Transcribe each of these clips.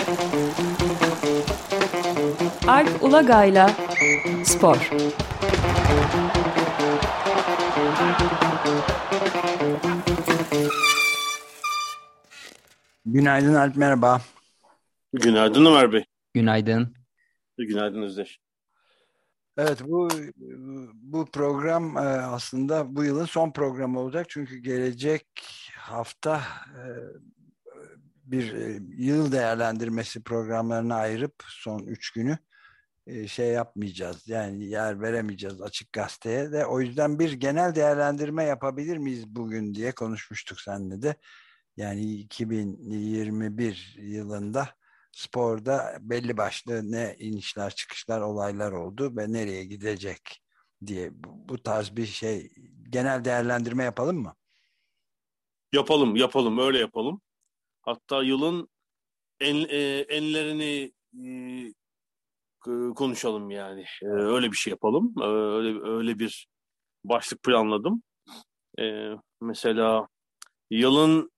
Alp Ulagay'la Spor. Günaydın Alp, merhaba. Günaydın Ömer Bey. Günaydın. Günaydın Özdeş. Evet, bu program aslında bu yılın son programı olacak. Çünkü gelecek hafta bir yıl değerlendirmesi programlarına ayırıp son 3 günü şey yapmayacağız. Yani yer veremeyeceğiz Açık Gazete'ye de. O yüzden bir genel değerlendirme yapabilir miyiz bugün diye konuşmuştuk seninle de. Yani 2021 yılında sporda belli başlı ne inişler çıkışlar olaylar oldu ve nereye gidecek diye bu tarz bir şey genel değerlendirme yapalım mı? Yapalım, öyle yapalım. Hatta yılın enlerini konuşalım yani. Evet. Öyle bir şey yapalım. Öyle bir başlık planladım. Mesela yılın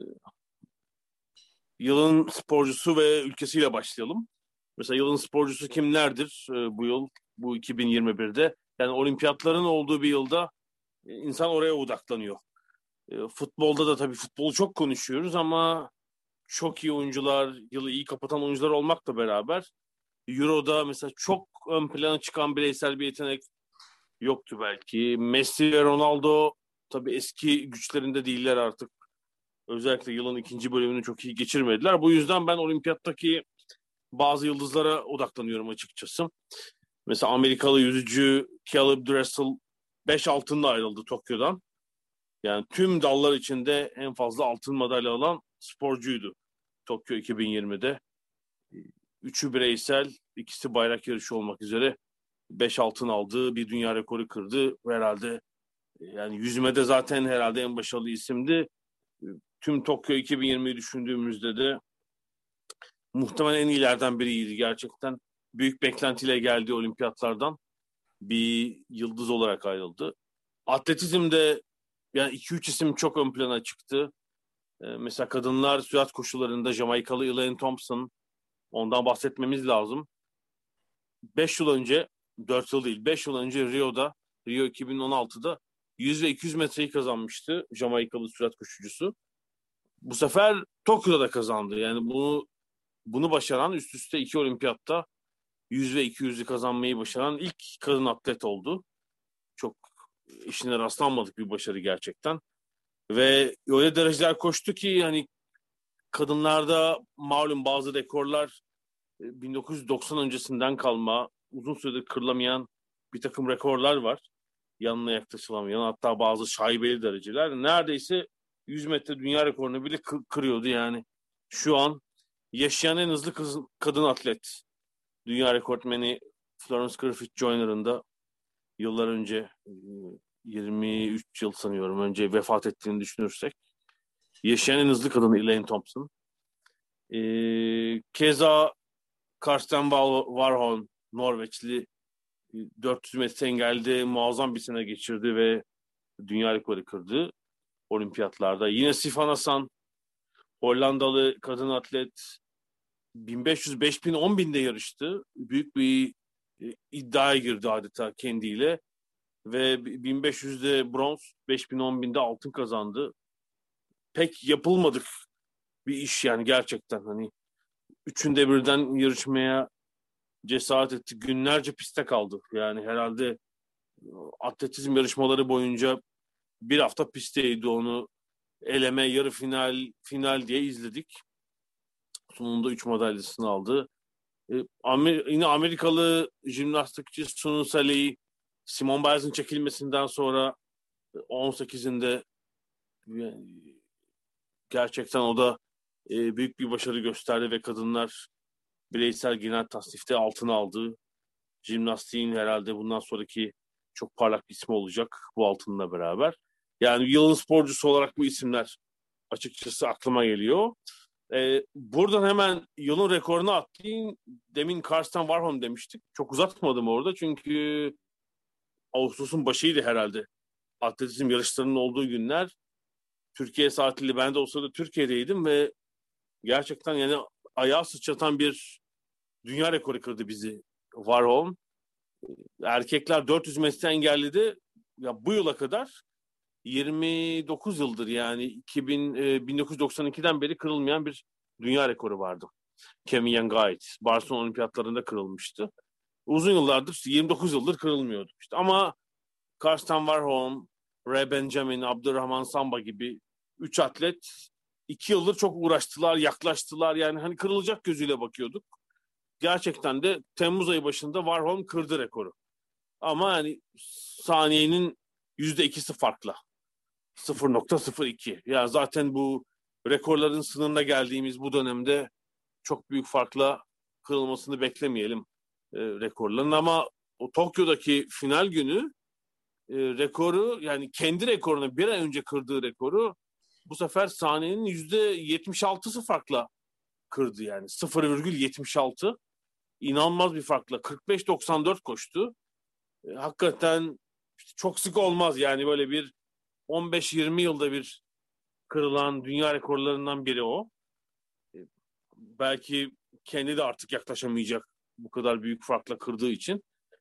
yılın sporcusu ve ülkesiyle başlayalım. Mesela yılın sporcusu kimlerdir bu yıl, bu 2021'de? Yani olimpiyatların olduğu bir yılda insan oraya odaklanıyor. Futbolda da tabii futbolu çok konuşuyoruz ama çok iyi oyuncular, yılı iyi kapatan oyuncular olmakla beraber Euro'da mesela çok ön plana çıkan bireysel bir yetenek yoktu belki. Messi ve Ronaldo tabii eski güçlerinde değiller artık. Özellikle yılın ikinci bölümünü çok iyi geçirmediler. Bu yüzden ben olimpiyattaki bazı yıldızlara odaklanıyorum açıkçası. Mesela Amerikalı yüzücü Caleb Dressel 5 altınla ayrıldı Tokyo'dan. Yani tüm dallar içinde en fazla altın madalya alan sporcuydu Tokyo 2020'de. Üçü bireysel, ikisi bayrak yarışı olmak üzere 5 altın aldığı bir dünya rekoru kırdı. Herhalde yani yüzmede zaten herhalde en başarılı isimdi. Tüm Tokyo 2020'yi düşündüğümüzde de muhtemelen en iyilerden biriydi gerçekten. Büyük beklentiyle geldiği olimpiyatlardan bir yıldız olarak ayrıldı. Atletizmde yani 2-3 isim çok ön plana çıktı. Mesela kadınlar sürat koşularında Jamaikalı Elaine Thompson, ondan bahsetmemiz lazım. 5 yıl önce, 4 yıl değil, 5 yıl önce Rio 2016'da 100 ve 200 metreyi kazanmıştı Jamaikalı sürat koşucusu. Bu sefer Tokyo'da da kazandı. Yani bunu başaran, üst üste 2 olimpiyatta 100 ve 200'ü kazanmayı başaran ilk kadın atlet oldu. Çok işine rastlanmadık bir başarı gerçekten. Ve öyle dereceler koştu ki hani kadınlarda malum bazı rekorlar 1990 öncesinden kalma, uzun süredir kırılamayan bir takım rekorlar var. Yanına yaklaşılamayan, hatta bazı şaibeli dereceler. Neredeyse 100 metre dünya rekorunu bile kırıyordu yani. Şu an yaşayan en hızlı kadın atlet. Dünya rekortmeni Florence Griffith Joyner'ın da yıllar önce 23 yıl sanıyorum önce vefat ettiğini düşünürsek. Yaşayan en hızlı kadın Elaine Thompson. Keza Karsten Warholm, Norveçli, 400 metre engelde muazzam bir sene geçirdi ve dünya rekoru kırdı olimpiyatlarda. Yine Sifan Hasan, Hollandalı kadın atlet, 1500, 5000, 10.000'de yarıştı. Büyük bir iddiaya girdi adeta kendiyle ve 1500'de bronz, 5000, 10.000'de altın kazandı. Pek yapılmadık bir iş yani gerçekten, hani üçünde birden yarışmaya cesaret etti. Günlerce piste kaldı. Yani herhalde atletizm yarışmaları boyunca bir hafta pistteydi, onu eleme, yarı final, final diye izledik. Sonunda 3 madalyasını aldı. Yine Amerikalı jimnastikçi Sunu Saleh'i Simone Biles'in çekilmesinden sonra 18'inde gerçekten o da büyük bir başarı gösterdi ve kadınlar bireysel genel tasnifte altın aldı. Jimnastiğin herhalde bundan sonraki çok parlak bir ismi olacak bu altınla beraber. Yani yılın sporcusu olarak bu isimler açıkçası aklıma geliyor. Buradan hemen yılın rekorunu atlayayım. Demin Karsten Warholm demiştik. Çok uzatmadım orada çünkü Ağustos'un başıydı herhalde. Atletizm yarışlarının olduğu günler. Türkiye saatiyle ben de o sırada Türkiye'deydim ve gerçekten yani ayağa sıçratan bir dünya rekoru kırdı bizi Warholm. Erkekler 400 metre engelledi. Ya bu yıla kadar 29 yıldır, yani 1992'den beri kırılmayan bir dünya rekoru vardı. Kemiyen Gait. Barcelona Olimpiyatlarında kırılmıştı. Uzun yıllardır, 29 yıldır kırılmıyordu. İşte ama Karsten Warholm, Ray Benjamin, Abdurrahman Samba gibi 3 atlet 2 yıldır çok uğraştılar, yaklaştılar. Yani hani kırılacak gözüyle bakıyorduk. Gerçekten de Temmuz ayı başında Warholm kırdı rekoru. Ama yani saniyenin %2'si farklı. 0,02. Ya zaten bu rekorların sınırına geldiğimiz bu dönemde çok büyük farkla kırılmasını beklemeyelim rekorların. Ama o Tokyo'daki final günü rekoru, yani kendi rekorunu bir ay önce kırdığı rekoru bu sefer saniyenin %76'sı farkla kırdı yani. 0,76. İnanılmaz bir farkla 45.94 koştu. Hakikaten işte çok sık olmaz yani, böyle bir 15-20 yılda bir kırılan dünya rekorlarından biri o. Belki kendi de artık yaklaşamayacak bu kadar büyük farkla kırdığı için.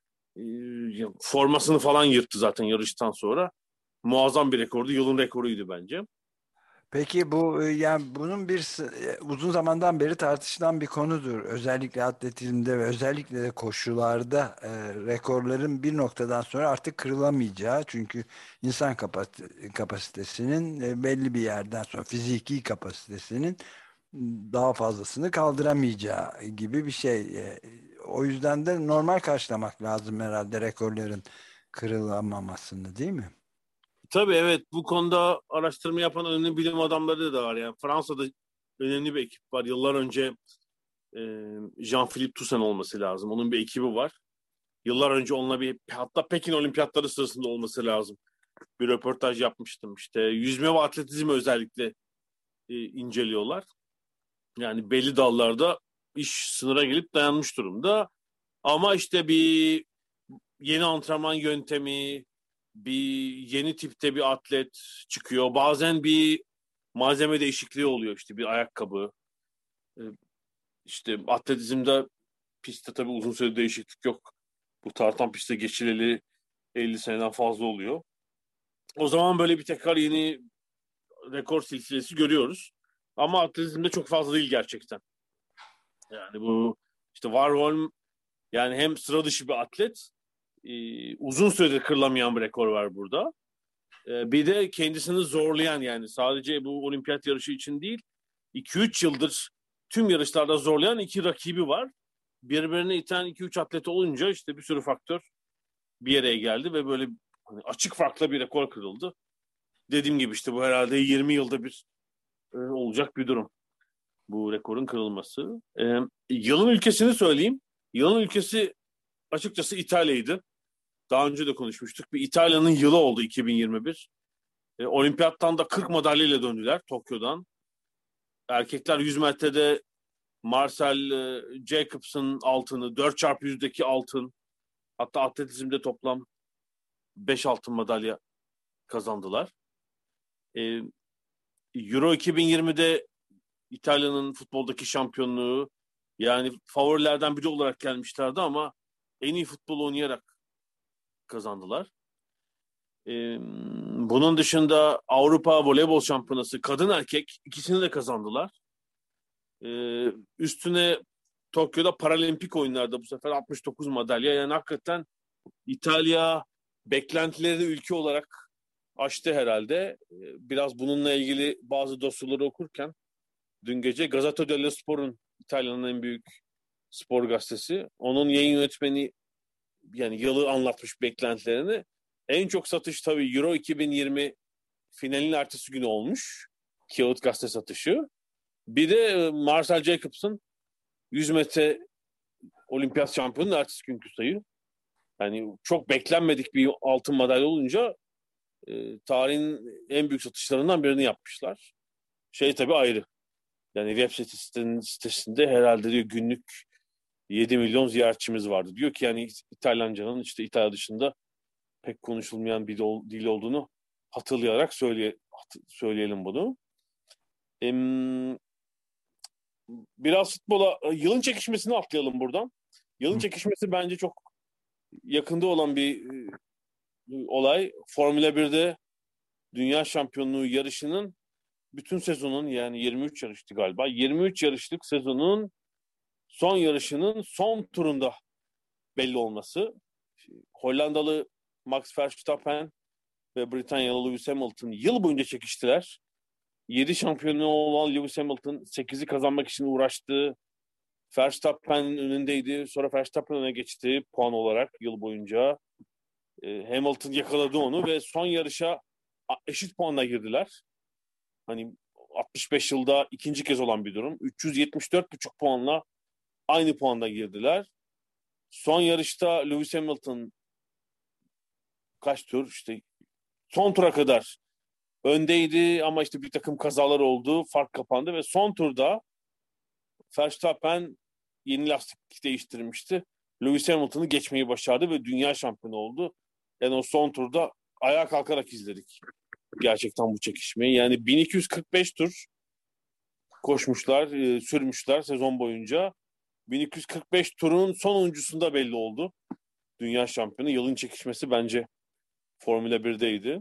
Formasını falan yırttı zaten yarıştan sonra. Muazzam bir rekordu. Yılın rekoruydu bence. Peki bu yani bunun uzun zamandan beri tartışılan bir konudur. Özellikle atletizmde ve özellikle de koşularda rekorların bir noktadan sonra artık kırılamayacağı. Çünkü insan kapasitesinin belli bir yerden sonra fiziki kapasitesinin daha fazlasını kaldıramayacağı gibi bir şey. O yüzden de normal karşılamak lazım herhalde rekorların kırılamamasını, değil mi? Tabii evet, bu konuda araştırma yapan önemli bilim adamları da var. Yani Fransa'da önemli bir ekip var. Yıllar önce Jean-Philippe Toussaint olması lazım. Onun bir ekibi var. Yıllar önce onunla hatta Pekin Olimpiyatları sırasında olması lazım, bir röportaj yapmıştım. İşte yüzme ve atletizmi özellikle inceliyorlar. Yani belli dallarda iş sınıra gelip dayanmış durumda. Ama işte bir yeni antrenman yöntemi, bir yeni tipte bir atlet çıkıyor. Bazen bir malzeme değişikliği oluyor, işte bir ayakkabı. E, İşte atletizmde pistte tabii uzun süre değişiklik yok. Bu tartan pistte geçileli 50 seneden fazla oluyor. O zaman böyle bir tekrar yeni rekor silsilesi görüyoruz. Ama atletizmde çok fazla değil gerçekten. Yani bu işte Warholm, yani hem sıra dışı bir atlet, uzun süredir kırılamayan bir rekor var burada. Bir de kendisini zorlayan, yani sadece bu olimpiyat yarışı için değil, 2-3 yıldır tüm yarışlarda zorlayan iki rakibi var. Birbirine iten 2-3 atlet olunca işte bir sürü faktör bir araya geldi ve böyle hani açık farkla bir rekor kırıldı. Dediğim gibi işte bu herhalde 20 yılda bir olacak bir durum, bu rekorun kırılması. Yılın ülkesini söyleyeyim. Yılın ülkesi açıkçası İtalya'ydı. Daha önce de konuşmuştuk. Bir İtalya'nın yılı oldu 2021. Olimpiyattan da 40 madalyayla döndüler Tokyo'dan. Erkekler 100 metrede Marcel Jacobs'ın altını, 4x100'deki altın, hatta atletizmde toplam 5 altın madalya kazandılar. Ee, Euro 2020'de İtalya'nın futboldaki şampiyonluğu, yani favorilerden biri olarak gelmişlerdi ama en iyi futbol oynayarak kazandılar. Bunun dışında Avrupa Voleybol Şampiyonası kadın erkek ikisini de kazandılar. Üstüne Tokyo'da Paralimpik oyunlarda bu sefer 69 madalya. Yani hakikaten İtalya beklentileri ülke olarak aştı herhalde. Biraz bununla ilgili bazı dosyaları okurken dün gece Gazzetta dello Sport'un, İtalya'nın en büyük spor gazetesi, onun yayın yönetmeni yani yılı anlatmış beklentilerini. En çok satış tabii Euro 2020 finalin ertesi günü olmuş. Kağıt gazete satışı. Bir de Marcel Jacobs'ın 100 metre olimpiyat şampiyonunun ertesi günkü sayı. Yani çok beklenmedik bir altın madalya olunca tarihin en büyük satışlarından birini yapmışlar. Şey tabii ayrı. Yani web sitesinde herhalde diyor günlük 7 milyon ziyaretçimiz vardı. Diyor ki yani İtalyancanın işte İtalya dışında pek konuşulmayan bir dil olduğunu hatırlayarak söyleyelim bunu. biraz futbola, yılın çekişmesini atlayalım buradan. Yılın çekişmesi bence çok yakında olan bir olay. Formula 1'de Dünya Şampiyonluğu yarışının bütün sezonun, yani 23 yarıştı galiba. 23 yarışlık sezonun son yarışının son turunda belli olması. Hollandalı Max Verstappen ve Britanyalı Lewis Hamilton yıl boyunca çekiştiler. 7 şampiyonluğu olan Lewis Hamilton 8'i kazanmak için uğraştı. Verstappen'in önündeydi. Sonra Verstappen öne geçti puan olarak yıl boyunca. Hamilton yakaladı onu ve son yarışa eşit puanla girdiler. Hani 65 yılda ikinci kez olan bir durum. 374,5 puanla aynı puanda girdiler. Son yarışta Lewis Hamilton kaç tur, işte son tura kadar öndeydi ama işte bir takım kazalar oldu. Fark kapandı ve son turda Verstappen yeni lastik değiştirmişti. Lewis Hamilton'ı geçmeyi başardı ve dünya şampiyonu oldu. Yani o son turda ayağa kalkarak izledik gerçekten bu çekişmeyi. Yani 1245 tur koşmuşlar, sürmüşler sezon boyunca. 1245 turun sonuncusunda belli oldu. Dünya şampiyonu. Yılın çekişmesi bence Formula 1'deydi.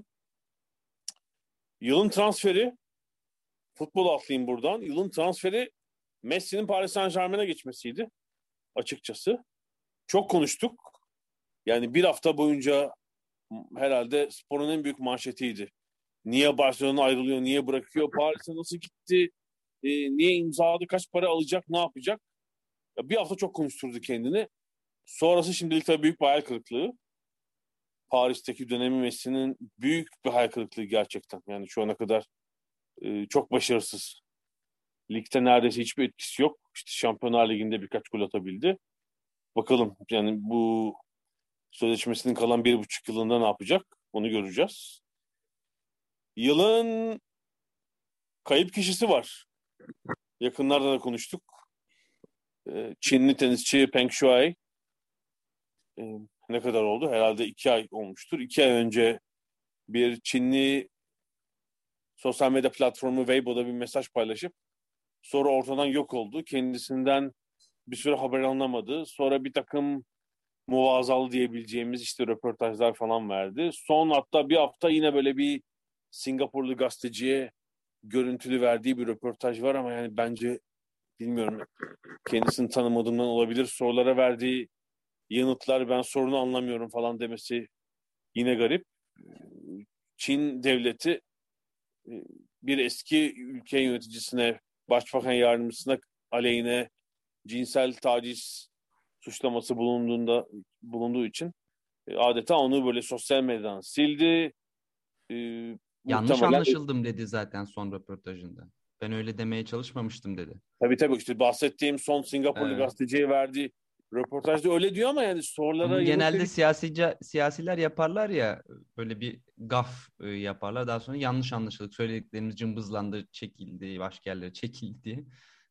Yılın transferi, futbol atlayayım buradan. Yılın transferi Messi'nin Paris Saint-Germain'e geçmesiydi açıkçası. Çok konuştuk. Yani bir hafta boyunca herhalde sporun en büyük manşetiydi. Niye Barcelona ayrılıyor, niye bırakıyor, Paris'e nasıl gitti, niye imzaladı, kaç para alacak, ne yapacak? Ya bir hafta çok konuşturdu kendini. Sonrası şimdilik tabii büyük bir hayal kırıklığı. Paris'teki dönemi Messi'nin büyük bir hayal kırıklığı gerçekten. Yani şu ana kadar çok başarısız. Ligde neredeyse hiçbir etkisi yok. İşte Şampiyonlar Ligi'nde birkaç gol atabildi. Bakalım yani bu sözleşmesinin kalan 1,5 yılında ne yapacak? Onu göreceğiz. Yılın kayıp kişisi var. Yakınlarda da konuştuk. Çinli tenisçi Peng Shuai. Ne kadar oldu? Herhalde 2 ay olmuştur. 2 ay önce bir Çinli sosyal medya platformu Weibo'da bir mesaj paylaşıp sonra ortadan yok oldu. Kendisinden bir süre haber alınamadı. Sonra bir takım muvazzalı diyebileceğimiz işte röportajlar falan verdi. Son hatta bir hafta yine böyle bir Singapurlu gazeteciye görüntülü verdiği bir röportaj var ama yani bence bilmiyorum, kendisini tanımadığımdan olabilir. Sorulara verdiği yanıtlar ben sorunu anlamıyorum falan demesi yine garip. Çin devleti bir eski ülke yöneticisine, başbakan yardımcısına aleyhine cinsel taciz suçlaması bulunduğu için adeta onu böyle sosyal medyadan sildi. E, Yanlış Muhtemelen anlaşıldım dedi zaten son röportajında. Ben öyle demeye çalışmamıştım dedi. tabii işte bahsettiğim son Singapurlu Evet. gazeteciye verdiği röportajda öyle diyor ama yani sorulara Bunu yanıt genelde siyasiler yaparlar ya, böyle bir gaf yaparlar. Daha sonra yanlış anlaşıldık. Söylediklerimiz cımbızlandı, çekildi, başka yerlere çekildi.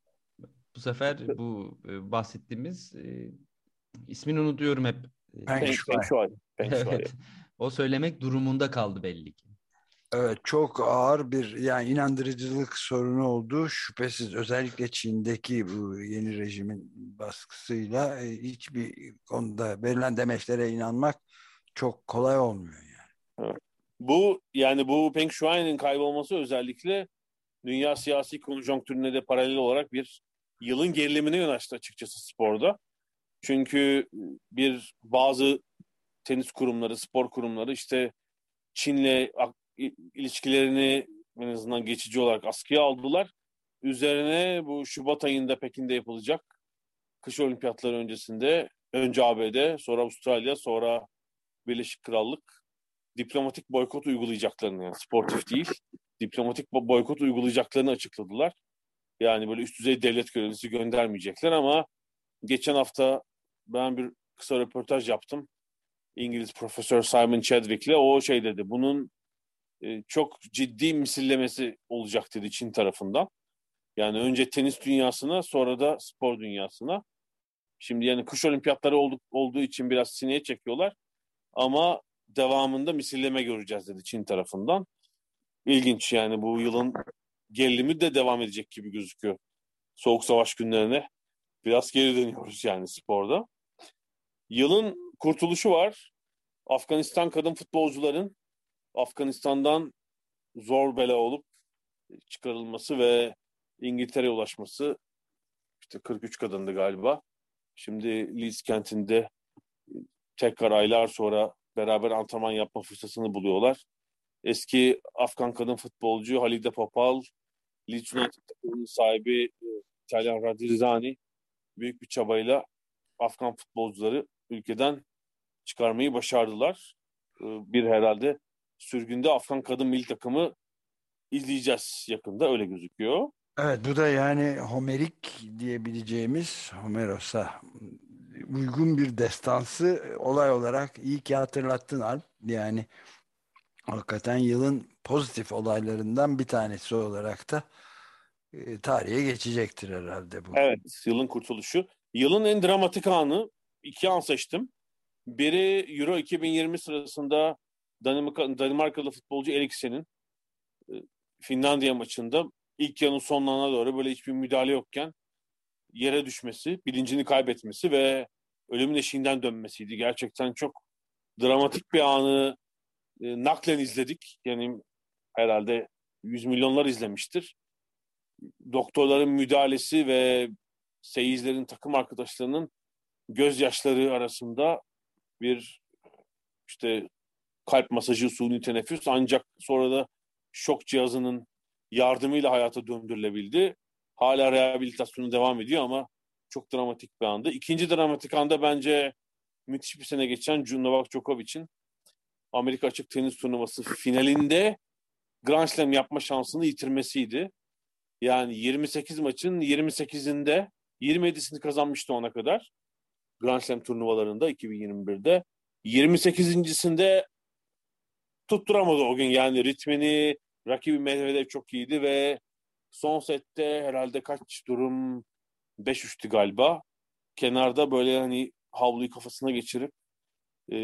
Bu sefer bu bahsettiğimiz ismini unutuyorum hep. Peng Shuai. Peng Shuai. Evet. O söylemek durumunda kaldı belli ki. Evet, çok ağır bir yani inandırıcılık sorunu olduğu şüphesiz, özellikle Çin'deki bu yeni rejimin baskısıyla hiçbir konuda verilen demeçlere inanmak çok kolay olmuyor yani. Evet. Bu Peng Shuai'nin kaybolması özellikle dünya siyasi konjonktürüne de paralel olarak bir yılın gerilimine yol açtı açıkçası sporda. Çünkü bazı tenis kurumları, spor kurumları işte Çin'le ilişkilerini en azından geçici olarak askıya aldılar. Üzerine bu Şubat ayında Pekin'de yapılacak kış olimpiyatları öncesinde önce ABD, sonra Avustralya, sonra Birleşik Krallık diplomatik boykot uygulayacaklarını, yani sportif değil, diplomatik boykot uygulayacaklarını açıkladılar. Yani böyle üst düzey devlet görevlisi göndermeyecekler ama geçen hafta ben bir kısa röportaj yaptım. İngiliz Profesör Simon Chadwick'le o şey dedi. Bunun çok ciddi misillemesi olacak dedi Çin tarafından. Yani önce tenis dünyasına, sonra da spor dünyasına. Şimdi yani kış olimpiyatları olduğu için biraz sineye çekiyorlar. Ama devamında misilleme göreceğiz dedi Çin tarafından. İlginç yani, bu yılın gerilimi de devam edecek gibi gözüküyor. Soğuk savaş günlerine biraz geri dönüyoruz yani sporda. Yılın kurtuluşu var. Afganistan kadın futbolcuların Afganistan'dan zor bela olup çıkarılması ve İngiltere'ye ulaşması. İşte 43 kadındı galiba. Şimdi Leeds kentinde tekrar aylar sonra beraber antrenman yapma fırsatını buluyorlar. Eski Afgan kadın futbolcu Halide Papal, Leeds United takımının sahibi İtalyan Radirzani büyük bir çabayla Afgan futbolcuları ülkeden çıkarmayı başardılar. Bir herhalde sürgünde Afgan kadın milli takımı izleyeceğiz yakında, öyle gözüküyor. Evet, bu da yani Homerik diyebileceğimiz, Homeros'a uygun bir destansı olay olarak iyi ki hatırlattın Alp. Yani hakikaten yılın pozitif olaylarından bir tanesi olarak da tarihe geçecektir herhalde bu. Evet, yılın kurtuluşu. Yılın en dramatik anı, iki an seçtim. Biri Euro 2020 sırasında Danimarkalı futbolcu Eriksen'in Finlandiya maçında ilk yarının sonlarına doğru böyle hiçbir müdahale yokken yere düşmesi, bilincini kaybetmesi ve ölümün eşiğinden dönmesiydi. Gerçekten çok dramatik bir anı naklen izledik. Yani herhalde 100 milyonlar izlemiştir. Doktorların müdahalesi ve seyircilerin, takım arkadaşlarının gözyaşları arasında bir işte kalp masajı, suni teneffüs, ancak sonra da şok cihazının yardımıyla hayata döndürülebildi. Hala rehabilitasyonu devam ediyor ama çok dramatik bir andı. İkinci dramatik anda bence müthiş bir sene geçen Novak Djokovic'in Amerika Açık Tenis Turnuvası finalinde Grand Slam yapma şansını yitirmesiydi. Yani 28 maçın 28'inde 27'sini kazanmıştı ona kadar. Grand Slam turnuvalarında 2021'de. 28.sinde tutturamadı o gün. Yani ritmini, rakibi Medvedev çok iyiydi ve son sette herhalde kaç durum, 5-3'tü galiba. Kenarda böyle hani havluyu kafasına geçirip e,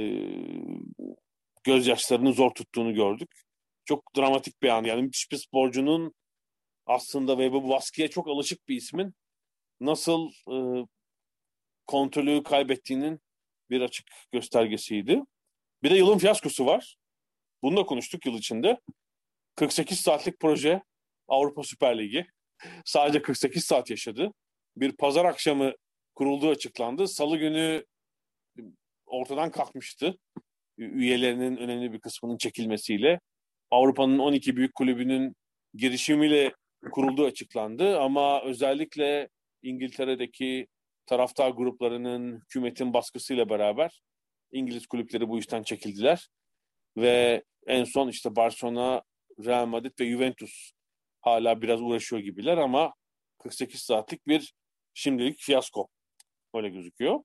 gözyaşlarını zor tuttuğunu gördük. Çok dramatik bir an. Yani müthiş bir sporcunun aslında ve bu baskıya çok alışık bir ismin nasıl kontrolü kaybettiğinin bir açık göstergesiydi. Bir de yılın fiyaskosu var. Bunu da konuştuk yıl içinde. 48 saatlik proje Avrupa Süper Ligi. Sadece 48 saat yaşadı. Bir pazar akşamı kurulduğu açıklandı. Salı günü ortadan kalkmıştı. Üyelerinin önemli bir kısmının çekilmesiyle. Avrupa'nın 12 büyük kulübünün girişimiyle kurulduğu açıklandı. Ama özellikle İngiltere'deki taraftar gruplarının, hükümetin baskısıyla beraber İngiliz kulüpleri bu işten çekildiler. Ve en son işte Barcelona, Real Madrid ve Juventus hala biraz uğraşıyor gibiler ama 48 saatlik bir şimdilik fiyasko. Öyle gözüküyor.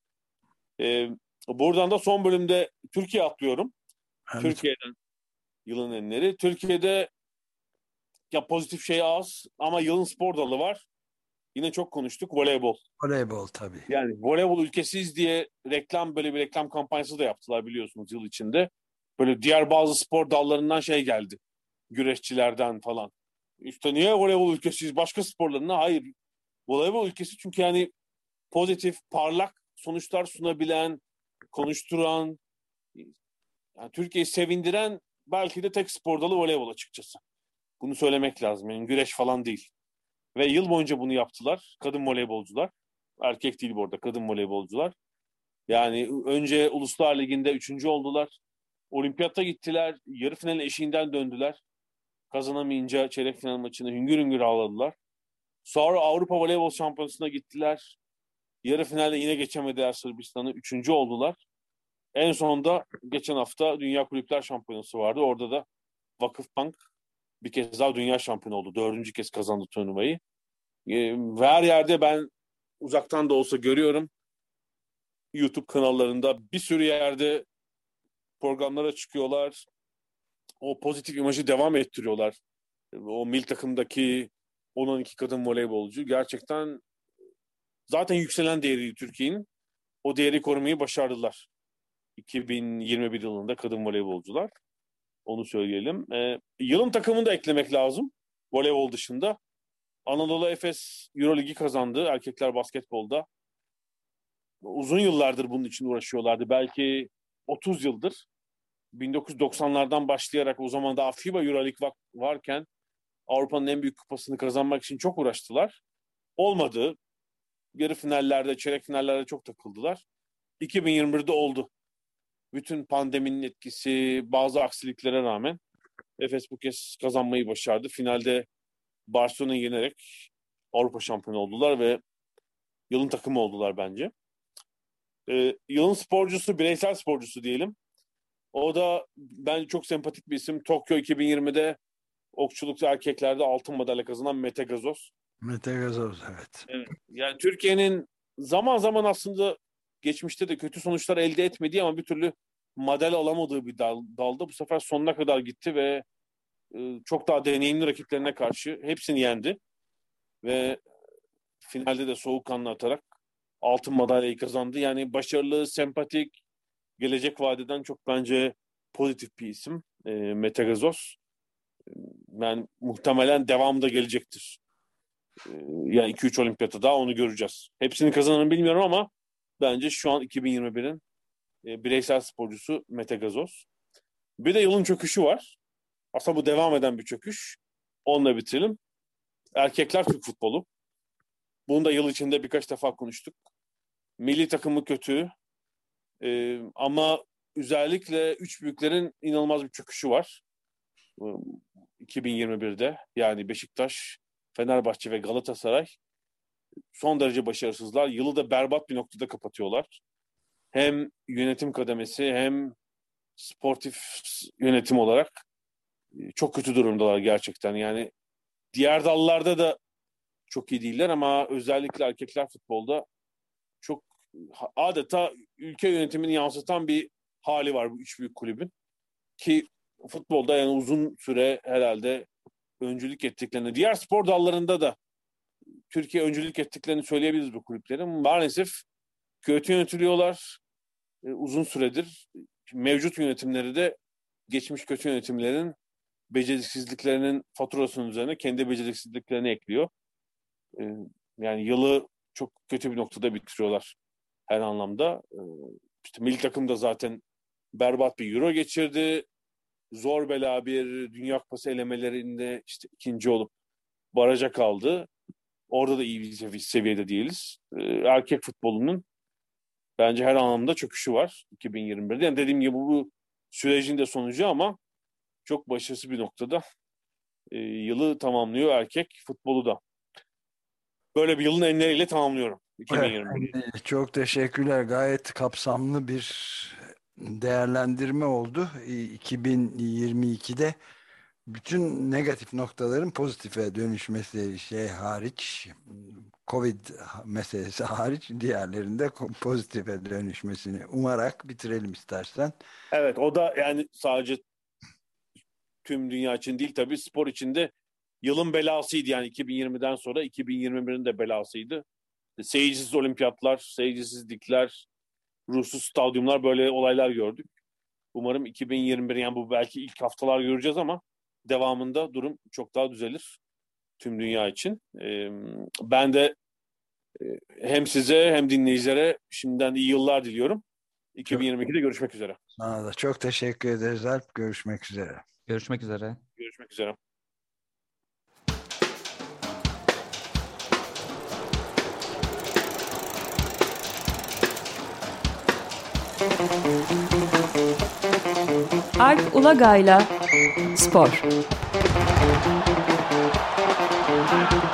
Buradan da son bölümde Türkiye atlıyorum. Evet. Türkiye'den yılın enleri. Türkiye'de ya pozitif şey az ama yılın spor dalı var. Yine çok konuştuk. Voleybol. Voleybol tabii. Yani voleybol ülkesiyiz diye böyle bir reklam kampanyası da yaptılar biliyorsunuz yıl içinde. Böyle diğer bazı spor dallarından şey geldi. Güreşçilerden falan. İşte niye voleybol ülkesiyiz? Başka sporlarına hayır. Voleybol ülkesi çünkü yani pozitif, parlak sonuçlar sunabilen, konuşturan, yani Türkiye'yi sevindiren belki de tek spor dalı voleybol açıkçası. Bunu söylemek lazım. Yani güreş falan değil. Ve yıl boyunca bunu yaptılar. Kadın voleybolcular. Erkek değil bu arada. Kadın voleybolcular. Yani önce Uluslar Ligi'nde 3. oldular. Olimpiyata gittiler. Yarı finalin eşiğinden döndüler. Kazanamayınca çeyrek final maçını hüngür hüngür ağladılar. Sonra Avrupa Voleybol Şampiyonası'na gittiler. Yarı finalde yine geçemediler Sırbistan'ı. 3. oldular. En sonunda geçen hafta Dünya Kulüpler Şampiyonası vardı. Orada da Vakıfbank bir kez daha dünya şampiyonu oldu. 4. kez kazandı turnuvayı. Ve her yerde ben uzaktan da olsa görüyorum. YouTube kanallarında bir sürü yerde programlara çıkıyorlar. O pozitif imajı devam ettiriyorlar. O milli takımdaki 10-12 kadın voleybolcu gerçekten zaten yükselen değeri Türkiye'nin. O değeri korumayı başardılar. 2021 yılında kadın voleybolcular. Onu söyleyelim. Yılın takımını da eklemek lazım. Voleybol dışında. Anadolu Efes Euroligi kazandı erkekler basketbolda. Uzun yıllardır bunun için uğraşıyorlardı. Belki 30 yıldır. 1990'lardan başlayarak, o zaman daha FIBA Euroleague varken Avrupa'nın en büyük kupasını kazanmak için çok uğraştılar. Olmadı. Yarı finallerde, çeyrek finallerde çok takıldılar. 2021'de oldu. Bütün pandeminin etkisi, bazı aksiliklere rağmen Efes bu kez kazanmayı başardı. Finalde Barcelona'yı yenerek Avrupa şampiyonu oldular ve yılın takımı oldular bence. Yılın sporcusu, bireysel sporcusu diyelim. O da bence çok sempatik bir isim. Tokyo 2020'de okçulukta erkeklerde altın madalya kazanan Mete Gazoz. Mete Gazoz, evet. Yani Türkiye'nin zaman zaman aslında geçmişte de kötü sonuçlar elde etmediği ama bir türlü madalya alamadığı bir dalda bu sefer sonuna kadar gitti ve çok daha deneyimli rakiplerine karşı hepsini yendi. Ve finalde de soğukkanlı atarak altın madalyayı kazandı. Yani başarılı, sempatik, gelecek vadeden çok bence pozitif bir isim Mete Gazoz. Ben muhtemelen devamı da gelecektir. Yani 2-3 olimpiyata daha onu göreceğiz. Hepsini kazanırım bilmiyorum ama bence şu an 2021'in bireysel sporcusu Mete Gazoz. Bir de yılın çöküşü var. Aslında bu devam eden bir çöküş. Onunla bitirelim. Erkekler Türk futbolu. Bunu da yıl içinde birkaç defa konuştuk. Milli takımı kötü. Ama özellikle üç büyüklerin inanılmaz bir çöküşü var. 2021'de yani Beşiktaş, Fenerbahçe ve Galatasaray son derece başarısızlar. Yılı da berbat bir noktada kapatıyorlar. Hem yönetim kademesi hem sportif yönetim olarak çok kötü durumdalar gerçekten. Yani diğer dallarda da çok iyi değiller ama özellikle erkekler futbolda çok adeta ülke yönetimini yansıtan bir hali var bu üç büyük kulübün. Ki futbolda yani uzun süre herhalde öncülük ettiklerini, diğer spor dallarında da Türkiye öncülük ettiklerini söyleyebiliriz bu kulüplerin. Maalesef kötü yönetiliyorlar uzun süredir. Mevcut yönetimleri de geçmiş kötü yönetimlerin beceriksizliklerinin faturasının üzerine kendi beceriksizliklerini ekliyor. Yani yılı çok kötü bir noktada bitiriyorlar her anlamda. İşte milli takım da zaten berbat bir Euro geçirdi. Zor bela bir Dünya Kupası elemelerinde işte ikinci olup baraja kaldı. Orada da iyi bir seviyede değiliz. Erkek futbolunun bence her anlamda çöküşü var 2021'de. Yani dediğim gibi bu sürecin de sonucu ama çok başarısız bir noktada yılı tamamlıyor erkek futbolu da. Böyle bir yılın enleriyle tamamlıyorum 2021'i. Evet, çok teşekkürler. Gayet kapsamlı bir değerlendirme oldu. 2022'de bütün negatif noktaların pozitife dönüşmesi hariç, Covid meselesi hariç diğerlerinde pozitife dönüşmesini umarak bitirelim istersen. Evet, o da yani sadece tüm dünya için değil tabii spor için de yılın belasıydı yani 2020'den sonra 2021'in de belasıydı. Seyircisiz olimpiyatlar, seyircisizlikler, ruhsuz stadyumlar, böyle olaylar gördük. Umarım 2021 yani bu belki ilk haftalar göreceğiz ama devamında durum çok daha düzelir tüm dünya için. Ben de hem size hem dinleyicilere şimdiden iyi yıllar diliyorum. 2022'de görüşmek üzere. Sana da çok teşekkür ederiz Alp. Görüşmek üzere. Görüşmek üzere. Görüşmek üzere. Alp Ulagay'la Spor.